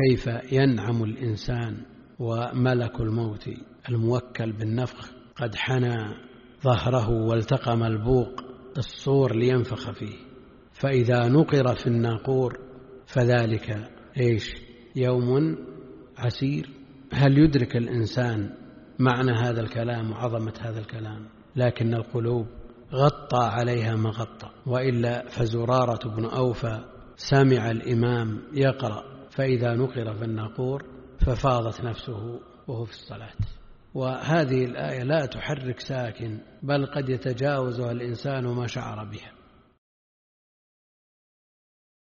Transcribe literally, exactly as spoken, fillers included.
وكيف ينعم الإنسان وملك الموت الموكل بالنفخ قد حنى ظهره والتقم البوق الصور لينفخ فيه، فإذا نقر في الناقور فذلك إيش؟ يوم عسير. هل يدرك الإنسان معنى هذا الكلام وعظمة هذا الكلام؟ لكن القلوب غطى عليها ما غطى، وإلا فزرارة بن أوفى سمع الإمام يقرأ فإذا نقر في الناقور ففاضت نفسه وهو في الصلاة. وهذه الآية لا تحرك ساكن، بل قد يتجاوزها الإنسان ما شعر بها.